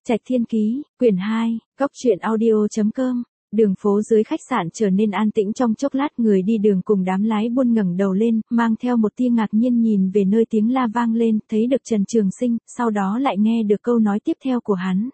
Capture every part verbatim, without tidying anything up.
Trạch Thiên Ký, quyển hai, góc truyện audio.com. Đường phố dưới khách sạn trở nên an tĩnh trong chốc lát, người đi đường cùng đám lái buôn ngẩng đầu lên, mang theo một tia ngạc nhiên nhìn về nơi tiếng la vang lên, thấy được Trần Trường Sinh, sau đó lại nghe được câu nói tiếp theo của hắn.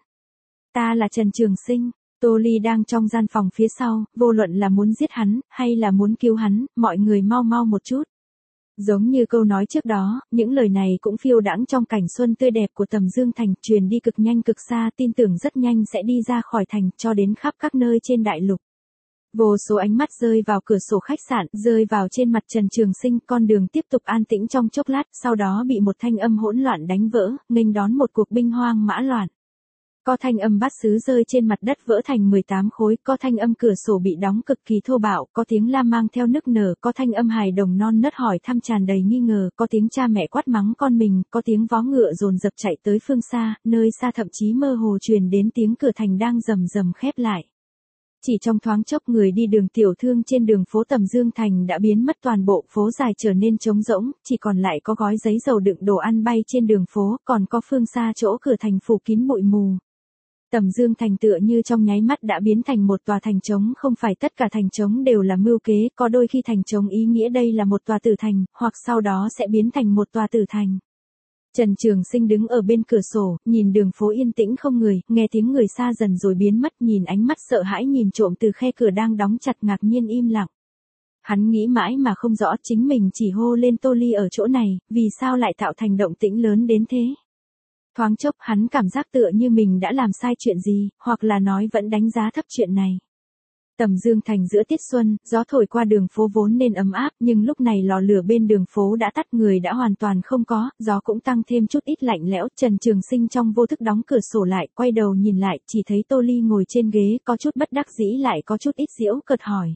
Ta là Trần Trường Sinh. Tô Ly đang trong gian phòng phía sau, vô luận là muốn giết hắn, hay là muốn cứu hắn, mọi người mau mau một chút. Giống như câu nói trước đó, những lời này cũng phiêu đãng trong cảnh xuân tươi đẹp của Tầm Dương Thành, truyền đi cực nhanh cực xa, tin tưởng rất nhanh sẽ đi ra khỏi thành, cho đến khắp các nơi trên đại lục. Vô số ánh mắt rơi vào cửa sổ khách sạn, rơi vào trên mặt Trần Trường Sinh, con đường tiếp tục an tĩnh trong chốc lát, sau đó bị một thanh âm hỗn loạn đánh vỡ, nghênh đón một cuộc binh hoang mã loạn. Có thanh âm bát sứ rơi trên mặt đất vỡ thành mười tám khối, có thanh âm cửa sổ bị đóng cực kỳ thô bạo, có tiếng la mang theo nức nở, có thanh âm hài đồng non nớt hỏi thăm tràn đầy nghi ngờ, có tiếng cha mẹ quát mắng con mình, có tiếng vó ngựa dồn dập chạy tới phương xa, nơi xa thậm chí mơ hồ truyền đến tiếng cửa thành đang rầm rầm khép lại. Chỉ trong thoáng chốc, người đi đường tiểu thương trên đường phố Tầm Dương Thành đã biến mất, toàn bộ phố dài trở nên trống rỗng, chỉ còn lại có gói giấy dầu đựng đồ ăn bay trên đường phố, còn có phương xa chỗ cửa thành phủ kín bụi mù. Tầm Dương Thành tựa như trong nháy mắt đã biến thành một tòa thành trống, không phải tất cả thành trống đều là mưu kế, có đôi khi thành trống ý nghĩa đây là một tòa tử thành, hoặc sau đó sẽ biến thành một tòa tử thành. Trần Trường Sinh đứng ở bên cửa sổ, nhìn đường phố yên tĩnh không người, nghe tiếng người xa dần rồi biến mất, nhìn ánh mắt sợ hãi nhìn trộm từ khe cửa đang đóng chặt, ngạc nhiên im lặng. Hắn nghĩ mãi mà không rõ, chính mình chỉ hô lên Tô Ly ở chỗ này, vì sao lại tạo thành động tĩnh lớn đến thế. Thoáng chốc hắn cảm giác tựa như mình đã làm sai chuyện gì, hoặc là nói vẫn đánh giá thấp chuyện này. Tầm Dương Thành giữa tiết xuân, gió thổi qua đường phố vốn nên ấm áp, nhưng lúc này lò lửa bên đường phố đã tắt, người đã hoàn toàn không có, gió cũng tăng thêm chút ít lạnh lẽo. Trần Trường Sinh trong vô thức đóng cửa sổ lại, quay đầu nhìn lại, chỉ thấy Tô Ly ngồi trên ghế, có chút bất đắc dĩ lại có chút ít giễu cợt hỏi.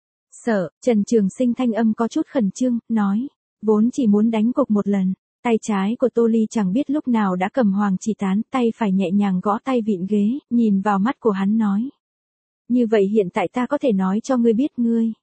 Sợ, Trần Trường Sinh thanh âm có chút khẩn trương, nói, vốn chỉ muốn đánh cuộc một lần. Tay trái của Tô Ly chẳng biết lúc nào đã cầm hoàng chỉ tán, tay phải nhẹ nhàng gõ tay vịn ghế, nhìn vào mắt của hắn nói. Như vậy hiện tại ta có thể nói cho ngươi biết ngươi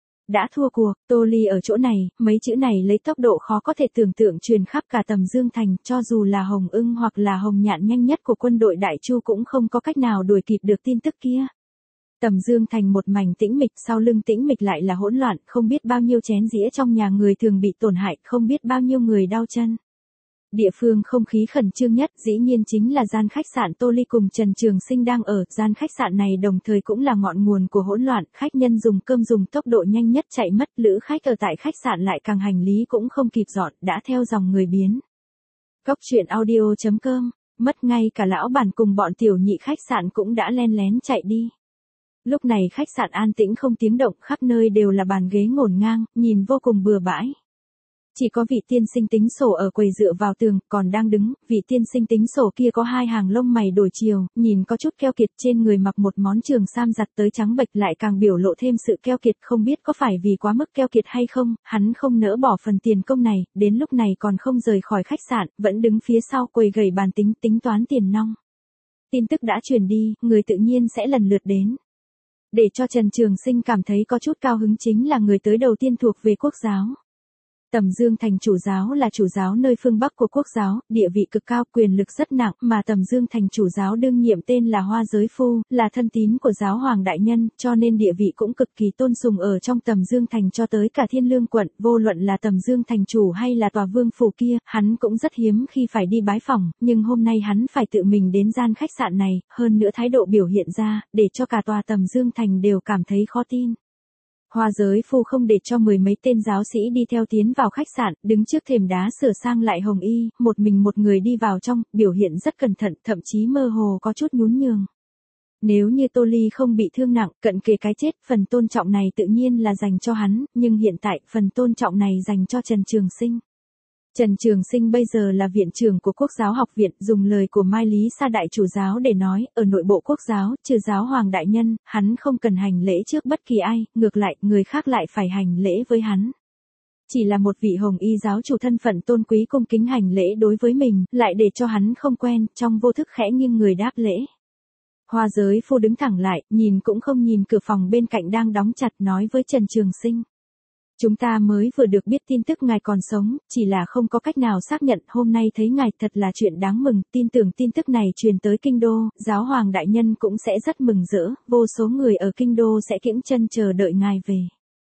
đã thua cuộc. Tô Ly ở chỗ này, mấy chữ này lấy tốc độ khó có thể tưởng tượng truyền khắp cả Tầm Dương Thành, cho dù là Hồng Ưng hoặc là Hồng Nhạn nhanh nhất của quân đội Đại Chu cũng không có cách nào đuổi kịp được tin tức kia. Tầm Dương Thành một mảnh tĩnh mịch, sau lưng tĩnh mịch lại là hỗn loạn, không biết bao nhiêu chén dĩa trong nhà người thường bị tổn hại, không biết bao nhiêu người đau chân. Địa phương không khí khẩn trương nhất dĩ nhiên chính là gian khách sạn Tô Ly cùng Trần Trường Sinh đang ở. Gian khách sạn này đồng thời cũng là ngọn nguồn của hỗn loạn, khách nhân dùng cơm dùng tốc độ nhanh nhất chạy mất, lữ khách ở tại khách sạn lại càng hành lý cũng không kịp dọn, đã theo dòng người biến. Góc truyện audio.com, mất ngay cả lão bản cùng bọn tiểu nhị khách sạn cũng đã len lén chạy đi. Lúc này khách sạn an tĩnh không tiếng động, khắp nơi đều là bàn ghế ngổn ngang, nhìn vô cùng bừa bãi. Chỉ có vị tiên sinh tính sổ ở quầy dựa vào tường, còn đang đứng, vị tiên sinh tính sổ kia có hai hàng lông mày đổi chiều, nhìn có chút keo kiệt, trên người mặc một món trường sam giặt tới trắng bệch lại càng biểu lộ thêm sự keo kiệt, không biết có phải vì quá mức keo kiệt hay không, hắn không nỡ bỏ phần tiền công này, đến lúc này còn không rời khỏi khách sạn, vẫn đứng phía sau quầy gầy bàn tính, tính toán tiền nong. Tin tức đã truyền đi, người tự nhiên sẽ lần lượt đến. Để cho Trần Trường Sinh cảm thấy có chút cao hứng chính là người tới đầu tiên thuộc về quốc giáo. Tầm Dương Thành chủ giáo là chủ giáo nơi phương Bắc của quốc giáo, địa vị cực cao, quyền lực rất nặng, mà Tầm Dương Thành chủ giáo đương nhiệm tên là Hoa Giới Phu, là thân tín của giáo hoàng đại nhân, cho nên địa vị cũng cực kỳ tôn sùng ở trong Tầm Dương Thành cho tới cả Thiên Lương quận, vô luận là Tầm Dương Thành chủ hay là tòa vương phủ kia, hắn cũng rất hiếm khi phải đi bái phỏng, nhưng hôm nay hắn phải tự mình đến gian khách sạn này, hơn nữa thái độ biểu hiện ra, để cho cả tòa Tầm Dương Thành đều cảm thấy khó tin. Hoa Giới Phu không để cho mười mấy tên giáo sĩ đi theo tiến vào khách sạn, đứng trước thềm đá sửa sang lại hồng y, một mình một người đi vào trong, biểu hiện rất cẩn thận, thậm chí mơ hồ có chút nhún nhường. Nếu như Tô Ly không bị thương nặng, cận kề cái chết, phần tôn trọng này tự nhiên là dành cho hắn, nhưng hiện tại, phần tôn trọng này dành cho Trần Trường Sinh. Trần Trường Sinh bây giờ là viện trưởng của Quốc giáo học viện, dùng lời của Mai Lý Sa đại chủ giáo để nói, ở nội bộ quốc giáo, trừ giáo hoàng đại nhân, hắn không cần hành lễ trước bất kỳ ai, ngược lại, người khác lại phải hành lễ với hắn. Chỉ là một vị hồng y giáo chủ thân phận tôn quý cung kính hành lễ đối với mình, lại để cho hắn không quen, trong vô thức khẽ nghiêng người đáp lễ. Hoa Giới Phu đứng thẳng lại, nhìn cũng không nhìn cửa phòng bên cạnh đang đóng chặt, nói với Trần Trường Sinh. Chúng ta mới vừa được biết tin tức ngài còn sống, chỉ là không có cách nào xác nhận, hôm nay thấy ngài thật là chuyện đáng mừng, tin tưởng tin tức này truyền tới kinh đô, giáo hoàng đại nhân cũng sẽ rất mừng rỡ, vô số người ở kinh đô sẽ kiễng chân chờ đợi ngài về.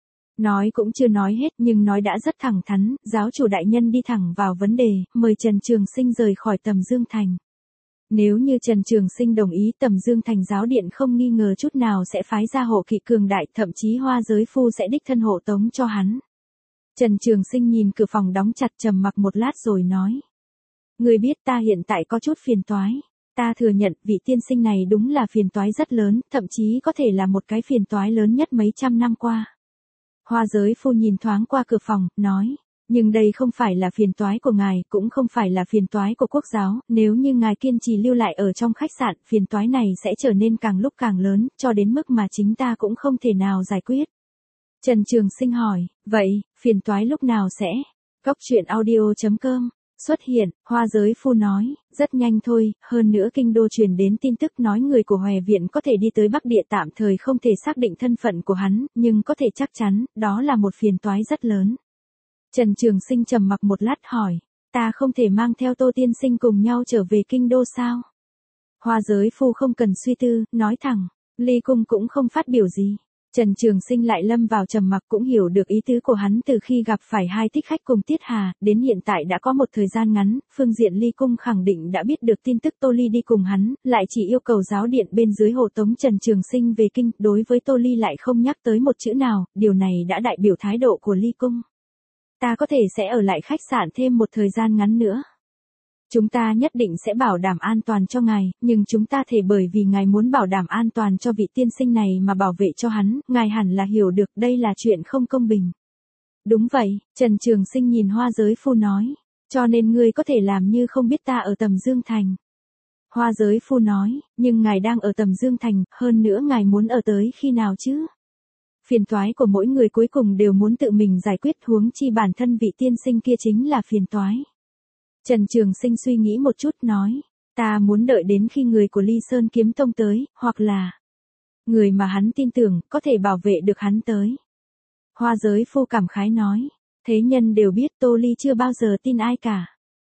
Nói cũng chưa nói hết nhưng nói đã rất thẳng thắn, giáo chủ đại nhân đi thẳng vào vấn đề, mời Trần Trường Sinh rời khỏi Tầm Dương Thành. Nếu như Trần Trường Sinh đồng ý, Tầm Dương Thành giáo điện không nghi ngờ chút nào sẽ phái ra hộ kỵ cường đại, thậm chí Hoa Giới Phu sẽ đích thân hộ tống cho hắn. Trần Trường Sinh nhìn cửa phòng đóng chặt, trầm mặc một lát rồi nói. Ngươi biết ta hiện tại có chút phiền toái. Ta thừa nhận vị tiên sinh này đúng là phiền toái rất lớn, thậm chí có thể là một cái phiền toái lớn nhất mấy trăm năm qua. Hoa Giới Phu nhìn thoáng qua cửa phòng, nói. Nhưng đây không phải là phiền toái của ngài, cũng không phải là phiền toái của quốc giáo, nếu như ngài kiên trì lưu lại ở trong khách sạn, phiền toái này sẽ trở nên càng lúc càng lớn, cho đến mức mà chính ta cũng không thể nào giải quyết. Trần Trường Sinh hỏi, vậy, phiền toái lúc nào sẽ? Cóc truyện audio chấm com xuất hiện, Hoa Giới Phu nói, rất nhanh thôi, hơn nữa kinh đô truyền đến tin tức nói người của Hòe Viện có thể đi tới Bắc Địa, tạm thời không thể xác định thân phận của hắn, nhưng có thể chắc chắn, đó là một phiền toái rất lớn. Trần Trường Sinh trầm mặc một lát hỏi, ta không thể mang theo Tô tiên sinh cùng nhau trở về kinh đô sao? Hoa Giới Phu không cần suy tư, nói thẳng, ly cung cũng không phát biểu gì. Trần Trường Sinh lại lâm vào trầm mặc, cũng hiểu được ý tứ của hắn từ khi gặp phải hai thích khách cùng Tiết Hà, đến hiện tại đã có một thời gian ngắn, phương diện ly cung khẳng định đã biết được tin tức Tô Ly đi cùng hắn, lại chỉ yêu cầu giáo điện bên dưới hộ tống Trần Trường Sinh về kinh, đối với Tô Ly lại không nhắc tới một chữ nào, điều này đã đại biểu thái độ của ly cung. Ta có thể sẽ ở lại khách sạn thêm một thời gian ngắn nữa. Chúng ta nhất định sẽ bảo đảm an toàn cho ngài, nhưng chúng ta thể bởi vì ngài muốn bảo đảm an toàn cho vị tiên sinh này mà bảo vệ cho hắn, ngài hẳn là hiểu được đây là chuyện không công bình. Đúng vậy, Trần Trường Sinh nhìn Hoa Giới Phu nói, cho nên ngươi có thể làm như không biết ta ở Tầm Dương Thành. Hoa Giới Phu nói, nhưng ngài đang ở Tầm Dương Thành, hơn nữa ngài muốn ở tới khi nào chứ? Phiền toái của mỗi người cuối cùng đều muốn tự mình giải quyết, huống chi bản thân vị tiên sinh kia chính là phiền toái. Trần Trường Sinh suy nghĩ một chút nói, ta muốn đợi đến khi người của Ly Sơn Kiếm Tông tới, hoặc là người mà hắn tin tưởng, có thể bảo vệ được hắn tới. Hoa Giới Phu cảm khái nói, thế nhân đều biết Tô Ly chưa bao giờ tin ai cả.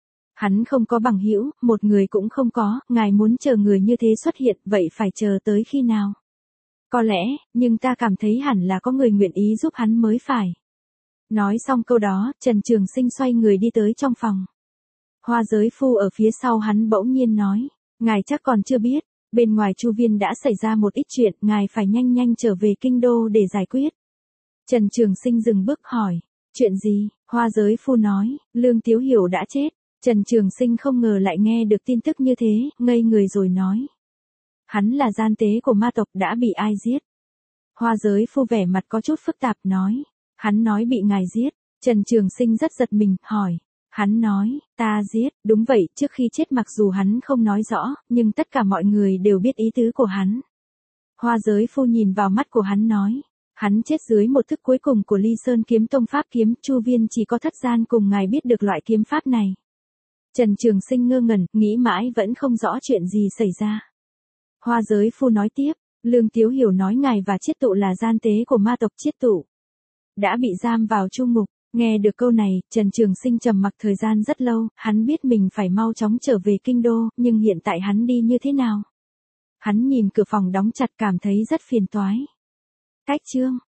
Hắn không có bằng hữu, một người cũng không có, ngài muốn chờ người như thế xuất hiện, vậy phải chờ tới khi nào? Có lẽ, nhưng ta cảm thấy hẳn là có người nguyện ý giúp hắn mới phải. Nói xong câu đó, Trần Trường Sinh xoay người đi tới trong phòng. Hoa Giới Phu ở phía sau hắn bỗng nhiên nói, ngài chắc còn chưa biết, bên ngoài Chu Viên đã xảy ra một ít chuyện, ngài phải nhanh nhanh trở về kinh đô để giải quyết. Trần Trường Sinh dừng bước hỏi, chuyện gì? Hoa Giới Phu nói, Lương Tiếu Hiểu đã chết. Trần Trường Sinh không ngờ lại nghe được tin tức như thế, ngây người rồi nói. Hắn là gian tế của ma tộc, đã bị ai giết? Hoa Giới Phu vẻ mặt có chút phức tạp nói, hắn nói bị ngài giết. Trần Trường Sinh rất giật mình, hỏi. Hắn nói, ta giết, đúng vậy, trước khi chết mặc dù hắn không nói rõ, nhưng tất cả mọi người đều biết ý tứ của hắn. Hoa Giới Phu nhìn vào mắt của hắn nói, hắn chết dưới một thức cuối cùng của Ly Sơn Kiếm Tông pháp kiếm, Chu Viên chỉ có thất gian cùng ngài biết được loại kiếm pháp này. Trần Trường Sinh ngơ ngẩn, nghĩ mãi vẫn không rõ chuyện gì xảy ra. Hoa Giới Phu nói tiếp, Lương Tiếu Hiểu nói ngài và Chiết Tụ là gian tế của ma tộc Chiết Tụ, đã bị giam vào chu ngục. Nghe được câu này, Trần Trường Sinh trầm mặc thời gian rất lâu, hắn biết mình phải mau chóng trở về kinh đô, nhưng hiện tại hắn đi như thế nào? Hắn nhìn cửa phòng đóng chặt cảm thấy rất phiền toái. Cách chương